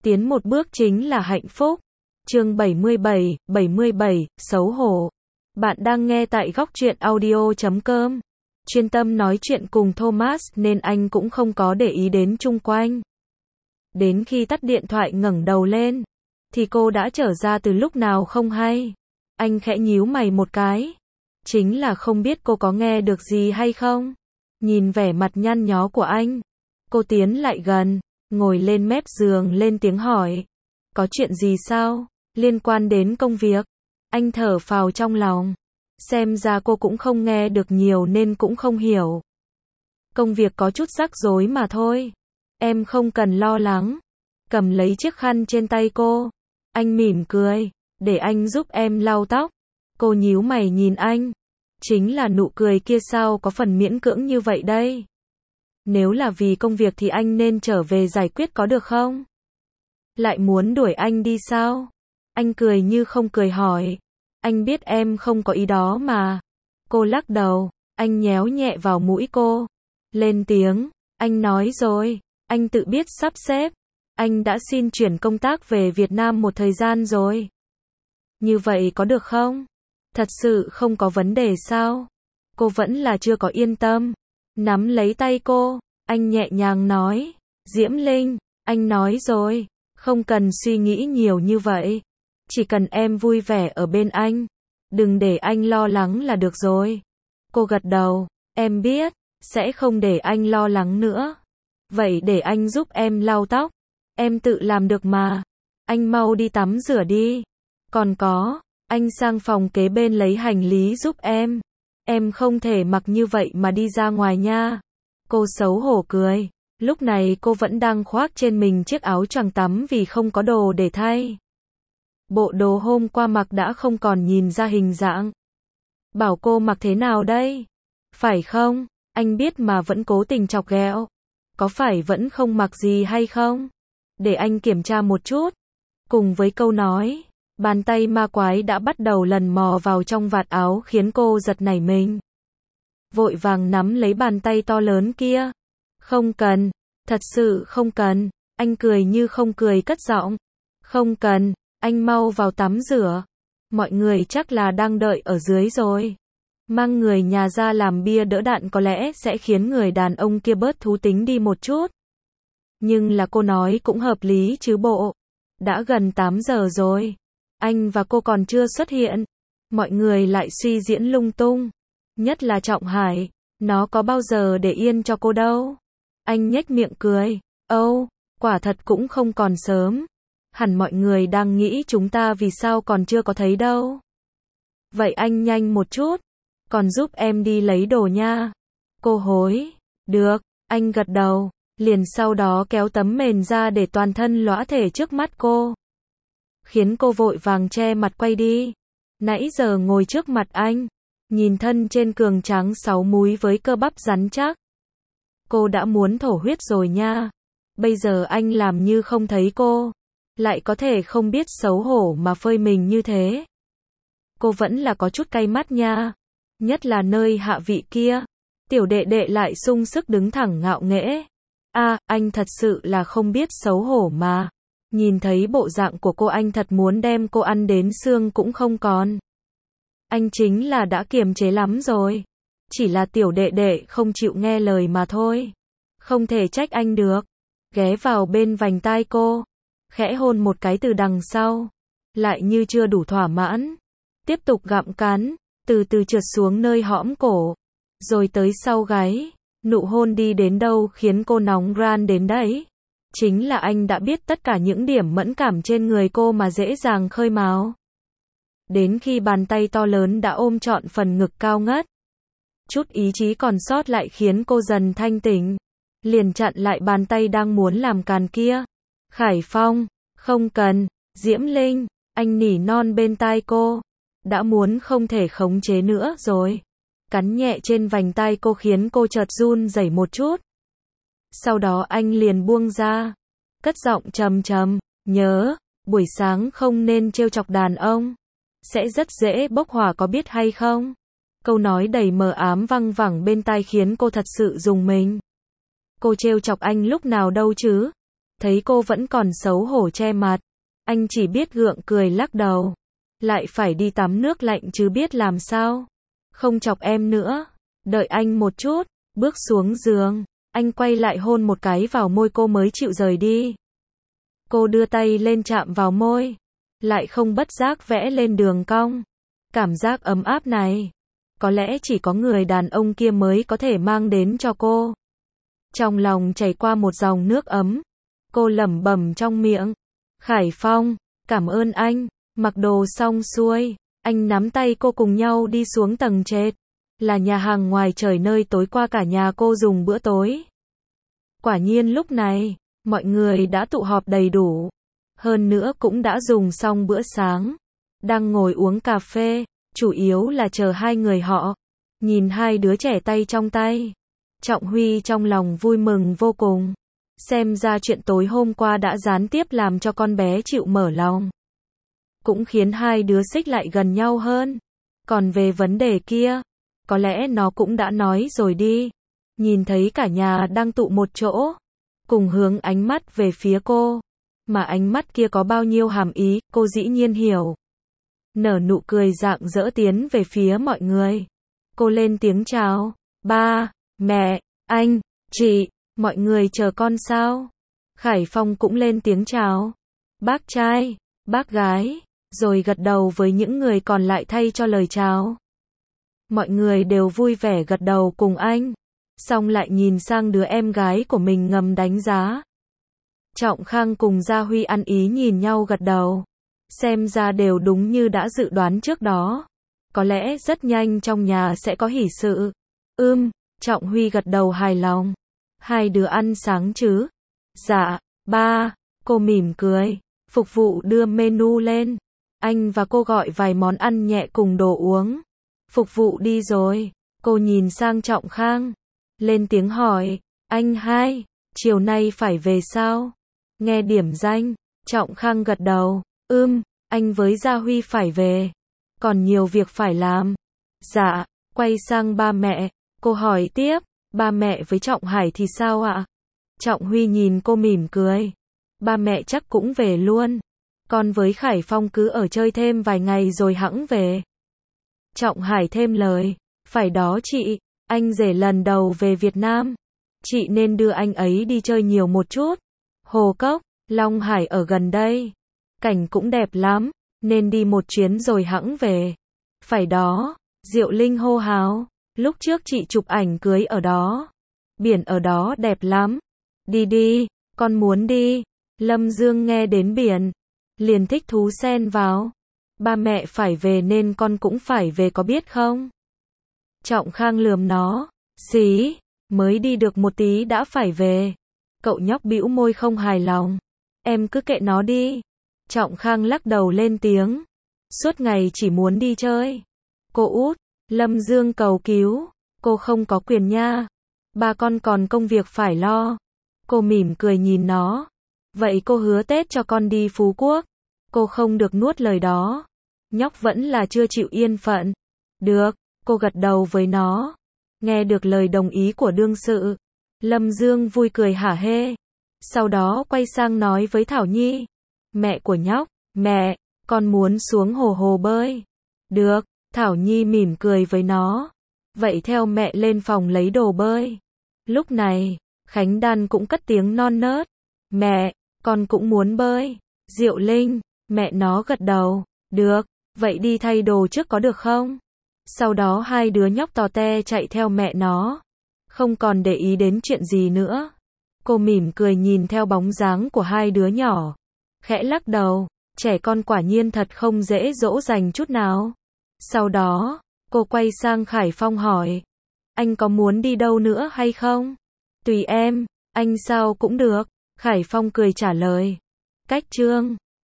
Tiến một bước chính là hạnh phúc. Chương 77, xấu hổ. Bạn đang nghe tại góc truyện audio.com. Chuyên tâm nói chuyện cùng Thomas nên anh cũng không có để ý đến chung quanh. Đến khi tắt điện thoại ngẩng đầu lên, thì cô đã trở ra từ lúc nào không hay. Anh khẽ nhíu mày một cái. Chính là không biết cô có nghe được gì hay không. Nhìn vẻ mặt nhăn nhó của anh, cô tiến lại gần, ngồi lên mép giường lên tiếng hỏi. Có chuyện gì sao? Liên quan đến công việc. Anh thở phào trong lòng. Xem ra cô cũng không nghe được nhiều nên cũng không hiểu. Công việc có chút rắc rối mà thôi. Em không cần lo lắng. Cầm lấy chiếc khăn trên tay cô. Anh mỉm cười. Để anh giúp em lau tóc. Cô nhíu mày nhìn anh. Chính là nụ cười kia sao có phần miễn cưỡng như vậy đây. Nếu là vì công việc thì anh nên trở về giải quyết có được không? Lại muốn đuổi anh đi sao? Anh cười như không cười hỏi. Anh biết em không có ý đó mà. Cô lắc đầu. Anh nhéo nhẹ vào mũi cô. Lên tiếng. Anh nói rồi. Anh tự biết sắp xếp. Anh đã xin chuyển công tác về Việt Nam một thời gian rồi. Như vậy có được không? Thật sự không có vấn đề sao? Cô vẫn là chưa có yên tâm. Nắm lấy tay cô. Anh nhẹ nhàng nói. Diễm Linh, anh nói rồi. Không cần suy nghĩ nhiều như vậy. Chỉ cần em vui vẻ ở bên anh. Đừng để anh lo lắng là được rồi. Cô gật đầu. Em biết. Sẽ không để anh lo lắng nữa. Vậy để anh giúp em lau tóc. Em tự làm được mà. Anh mau đi tắm rửa đi. Còn có. Anh sang phòng kế bên lấy hành lý giúp em. Em không thể mặc như vậy mà đi ra ngoài nha. Cô xấu hổ cười. Lúc này cô vẫn đang khoác trên mình chiếc áo choàng tắm vì không có đồ để thay. Bộ đồ hôm qua mặc đã không còn nhìn ra hình dạng. Bảo cô mặc thế nào đây? Phải không? Anh biết mà vẫn cố tình chọc ghẹo. Có phải vẫn không mặc gì hay không? Để anh kiểm tra một chút. Cùng với câu nói, bàn tay ma quái đã bắt đầu lần mò vào trong vạt áo khiến cô giật nảy mình. Vội vàng nắm lấy bàn tay to lớn kia. Không cần, thật sự không cần. Anh cười như không cười cất giọng. Không cần, anh mau vào tắm rửa. Mọi người chắc là đang đợi ở dưới rồi. Mang người nhà ra làm bia đỡ đạn có lẽ sẽ khiến người đàn ông kia bớt thú tính đi một chút. Nhưng là cô nói cũng hợp lý chứ bộ. Đã gần 8 giờ rồi. Anh và cô còn chưa xuất hiện. Mọi người lại suy diễn lung tung. Nhất là Trọng Hải. Nó có bao giờ để yên cho cô đâu. Anh nhếch miệng cười. Âu, quả thật cũng không còn sớm. Hẳn mọi người đang nghĩ chúng ta vì sao còn chưa có thấy đâu. Vậy anh nhanh một chút. Còn giúp em đi lấy đồ nha. Cô hối. Được, anh gật đầu. Liền sau đó kéo tấm mền ra để toàn thân lóa thể trước mắt cô. Khiến cô vội vàng che mặt quay đi. Nãy giờ ngồi trước mặt anh. Nhìn thân trên cường tráng 6 múi với cơ bắp rắn chắc. Cô đã muốn thổ huyết rồi nha. Bây giờ anh làm như không thấy cô. Lại có thể không biết xấu hổ mà phơi mình như thế. Cô vẫn là có chút cay mắt nha. Nhất là nơi hạ vị kia. Tiểu đệ đệ lại sung sức đứng thẳng ngạo nghễ. Anh thật sự là không biết xấu hổ mà. Nhìn thấy bộ dạng của cô anh thật muốn đem cô ăn đến xương cũng không còn. Anh chính là đã kiềm chế lắm rồi. Chỉ là tiểu đệ đệ không chịu nghe lời mà thôi. Không thể trách anh được. Ghé vào bên vành tai cô. Khẽ hôn một cái từ đằng sau. Lại như chưa đủ thỏa mãn. Tiếp tục gặm cắn. Từ từ trượt xuống nơi hõm cổ. Rồi tới sau gáy. Nụ hôn đi đến đâu khiến cô nóng ran đến đấy. Chính là anh đã biết tất cả những điểm mẫn cảm trên người cô mà dễ dàng khơi mào. Đến khi bàn tay to lớn đã ôm trọn phần ngực cao ngất. Chút ý chí còn sót lại khiến cô dần thanh tỉnh. Liền chặn lại bàn tay đang muốn làm càn kia. Khải Phong, không cần. Diễm Linh, anh nỉ non bên tai cô. Đã muốn không thể khống chế nữa rồi. Cắn nhẹ trên vành tai cô khiến cô chợt run rẩy một chút. Sau đó anh liền buông ra. Cất giọng trầm trầm. Nhớ, buổi sáng không nên trêu chọc đàn ông. Sẽ rất dễ bốc hỏa có biết hay không? Câu nói đầy mờ ám văng vẳng bên tai khiến cô thật sự rùng mình. Cô trêu chọc anh lúc nào đâu chứ? Thấy cô vẫn còn xấu hổ che mặt, anh chỉ biết gượng cười lắc đầu. Lại phải đi tắm nước lạnh chứ biết làm sao. Không chọc em nữa. Đợi anh một chút, bước xuống giường. Anh quay lại hôn một cái vào môi cô mới chịu rời đi. Cô đưa tay lên chạm vào môi. Lại không bất giác vẽ lên đường cong. Cảm giác ấm áp này, có lẽ chỉ có người đàn ông kia mới có thể mang đến cho cô. Trong lòng chảy qua một dòng nước ấm. Cô lẩm bẩm trong miệng. Khải Phong, cảm ơn anh. Mặc đồ xong xuôi, anh nắm tay cô cùng nhau đi xuống tầng trệt. Là nhà hàng ngoài trời nơi tối qua cả nhà cô dùng bữa tối. Quả nhiên lúc này, mọi người đã tụ họp đầy đủ. Hơn nữa cũng đã dùng xong bữa sáng. Đang ngồi uống cà phê, chủ yếu là chờ hai người họ. Nhìn hai đứa trẻ tay trong tay. Trọng Huy trong lòng vui mừng vô cùng. Xem ra chuyện tối hôm qua đã gián tiếp làm cho con bé chịu mở lòng. Cũng khiến hai đứa xích lại gần nhau hơn. Còn về vấn đề kia, có lẽ nó cũng đã nói rồi đi. Nhìn thấy cả nhà đang tụ một chỗ, cùng hướng ánh mắt về phía cô. Mà ánh mắt kia có bao nhiêu hàm ý, cô dĩ nhiên hiểu. Nở nụ cười rạng rỡ tiến về phía mọi người. Cô lên tiếng chào. Ba, mẹ, anh, chị, mọi người chờ con sao? Khải Phong cũng lên tiếng chào. Bác trai, bác gái, rồi gật đầu với những người còn lại thay cho lời chào. Mọi người đều vui vẻ gật đầu cùng anh. Xong lại nhìn sang đứa em gái của mình ngầm đánh giá. Trọng Khang cùng Gia Huy ăn ý nhìn nhau gật đầu. Xem ra đều đúng như đã dự đoán trước đó. Có lẽ rất nhanh trong nhà sẽ có hỷ sự. Trọng Huy gật đầu hài lòng. Hai đứa ăn sáng chứ? Dạ, ba. Cô mỉm cười. Phục vụ đưa menu lên. Anh và cô gọi vài món ăn nhẹ cùng đồ uống. Phục vụ đi rồi. Cô nhìn sang Trọng Khang. Lên tiếng hỏi. Anh hai, chiều nay phải về sao? Nghe điểm danh. Trọng Khang gật đầu. Anh với Gia Huy phải về. Còn nhiều việc phải làm. Dạ. Quay sang ba mẹ. Cô hỏi tiếp. Ba mẹ với Trọng Hải thì sao ạ? Trọng Huy nhìn cô mỉm cười. Ba mẹ chắc cũng về luôn. Con với Khải Phong cứ ở chơi thêm vài ngày rồi hẵng về. Trọng Hải thêm lời. Phải đó chị. Anh rể lần đầu về Việt Nam. Chị nên đưa anh ấy đi chơi nhiều một chút. Hồ Cốc, Long Hải ở gần đây. Cảnh cũng đẹp lắm. Nên đi một chuyến rồi hẵng về. Phải đó. Diệu Linh hô hào. Lúc trước chị chụp ảnh cưới ở đó. Biển ở đó đẹp lắm. Đi đi, con muốn đi. Lâm Dương nghe đến biển. Liền thích thú xen vào. Ba mẹ phải về nên con cũng phải về có biết không? Trọng Khang lườm nó. Xí, mới đi được một tí đã phải về. Cậu nhóc bĩu môi không hài lòng. Em cứ kệ nó đi. Trọng Khang lắc đầu lên tiếng. Suốt ngày chỉ muốn đi chơi. Cô út, Lâm Dương cầu cứu. Cô không có quyền nha. Ba con còn công việc phải lo. Cô mỉm cười nhìn nó. Vậy cô hứa Tết cho con đi Phú Quốc. Cô không được nuốt lời đó. Nhóc vẫn là chưa chịu yên phận. Được, cô gật đầu với nó. Nghe được lời đồng ý của đương sự. Lâm Dương vui cười hả hê. Sau đó quay sang nói với Thảo Nhi. Mẹ của nhóc, mẹ, con muốn xuống hồ bơi. Được, Thảo Nhi mỉm cười với nó. Vậy theo mẹ lên phòng lấy đồ bơi. Lúc này, Khánh Đan cũng cất tiếng non nớt. Mẹ, con cũng muốn bơi. Diệu Linh, mẹ nó gật đầu. Được, vậy đi thay đồ trước có được không? Sau đó hai đứa nhóc tò te chạy theo mẹ nó. Không còn để ý đến chuyện gì nữa. Cô mỉm cười nhìn theo bóng dáng của hai đứa nhỏ. Khẽ lắc đầu, trẻ con quả nhiên thật không dễ dỗ dành chút nào. Sau đó, cô quay sang Khải Phong hỏi. Anh có muốn đi đâu nữa hay không? Tùy em, anh sao cũng được. Khải Phong cười trả lời. Cách chương